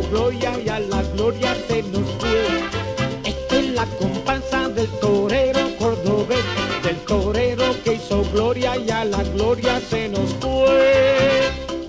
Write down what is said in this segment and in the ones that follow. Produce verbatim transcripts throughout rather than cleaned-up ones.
gloria y a la gloria se nos fue. Esta es la comparsa del torero cordobés, del torero que hizo gloria y a la gloria se nos fue.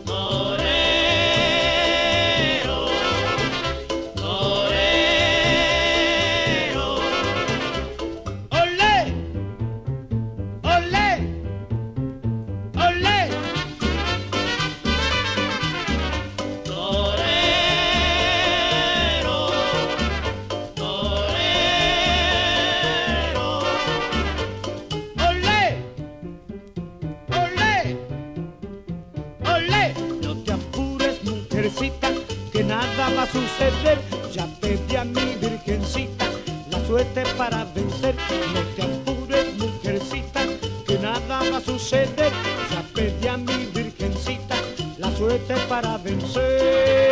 Que nada va a suceder, ya pedí a mi virgencita la suerte para vencer. No te apures, mujercita, que nada va a suceder, ya pedí a mi virgencita la suerte para vencer.